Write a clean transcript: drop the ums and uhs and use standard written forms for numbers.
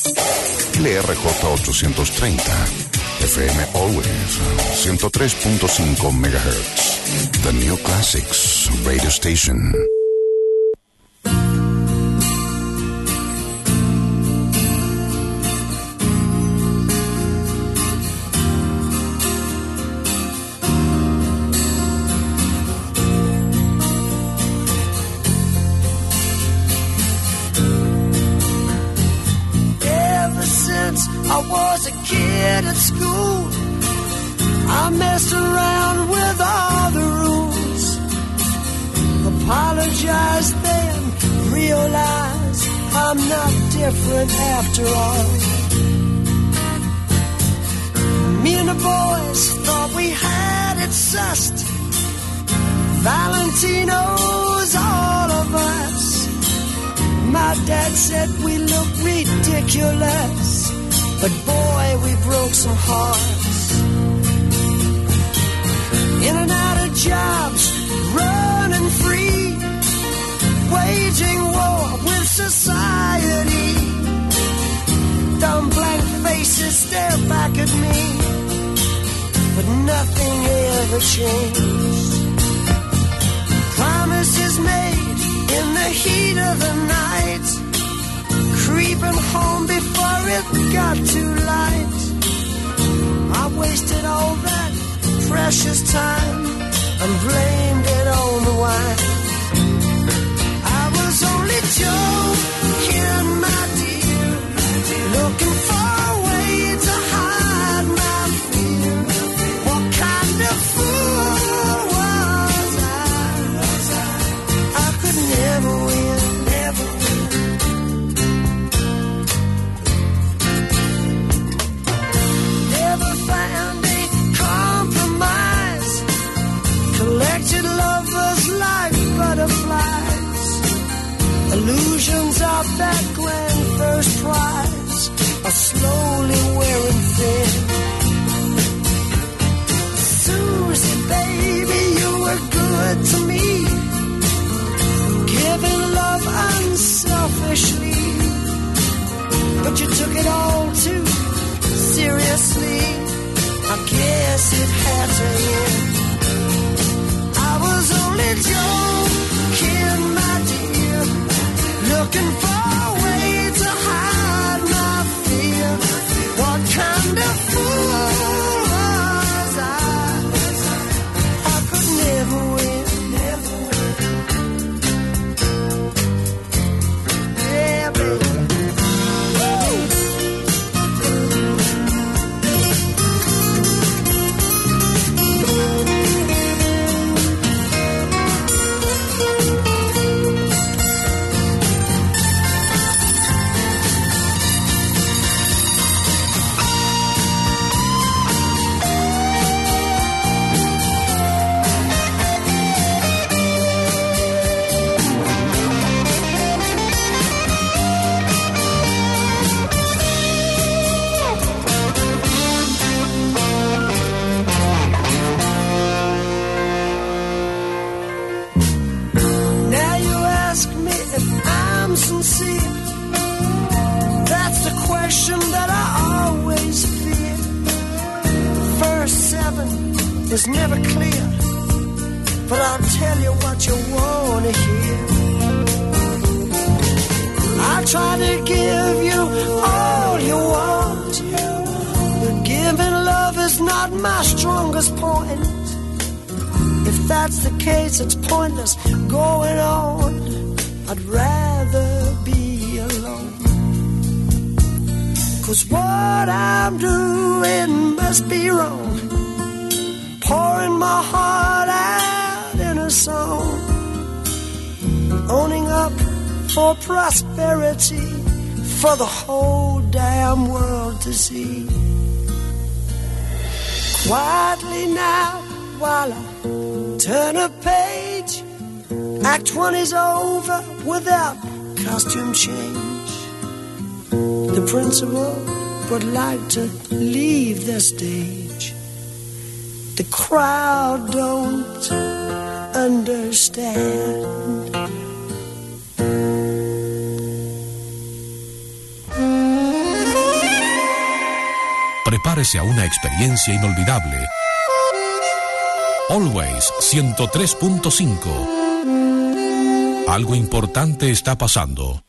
LRJ 830, FM Always, 103.5 MHz. The New Classics Radio Station. At school, I messed around with all the rules. Apologize then, realize I'm not different after all. Me and the boys thought we had it sussed. Valentino's all of us. My dad said we look ridiculous, but boy, we broke some hearts. In and out of jobs, running free, waging war with society. Dumb blank faces stare back at me, but nothing ever changed. Promises made in the heat of the night, creeping home before it got too light. I wasted all that precious time and blamed it on the wine. I was only joking, my dear, looking for a way to hide my fear. What kind of fool was I could never win, never win. Found a compromise, collected lovers like butterflies. Illusions of that grand first prize are slowly wearing thin. Susie, baby, you were good to me, giving love unselfishly, but you took it all too seriously. I guess it had to end. I was only joking, my dear, looking for a way to hide my fear. What kind of fool was I could never win, never win. Yeah, baby. That's the question that I always fear. Verse 7 is never clear, but I'll tell you what you want to hear. I'll try to give you all you want, but giving love is not my strongest point. If that's the case, it's pointless going on. I'd rather be alone. 'Cause what I'm doing must be wrong, pouring my heart out in a song, owning up for prosperity for the whole damn world to see. Quietly now, while I turn a page, Act 1 is over without costume change. The principal would like to leave the stage. The crowd don't understand. Prepárese a una experiencia inolvidable. Always 103.5. Algo importante está pasando.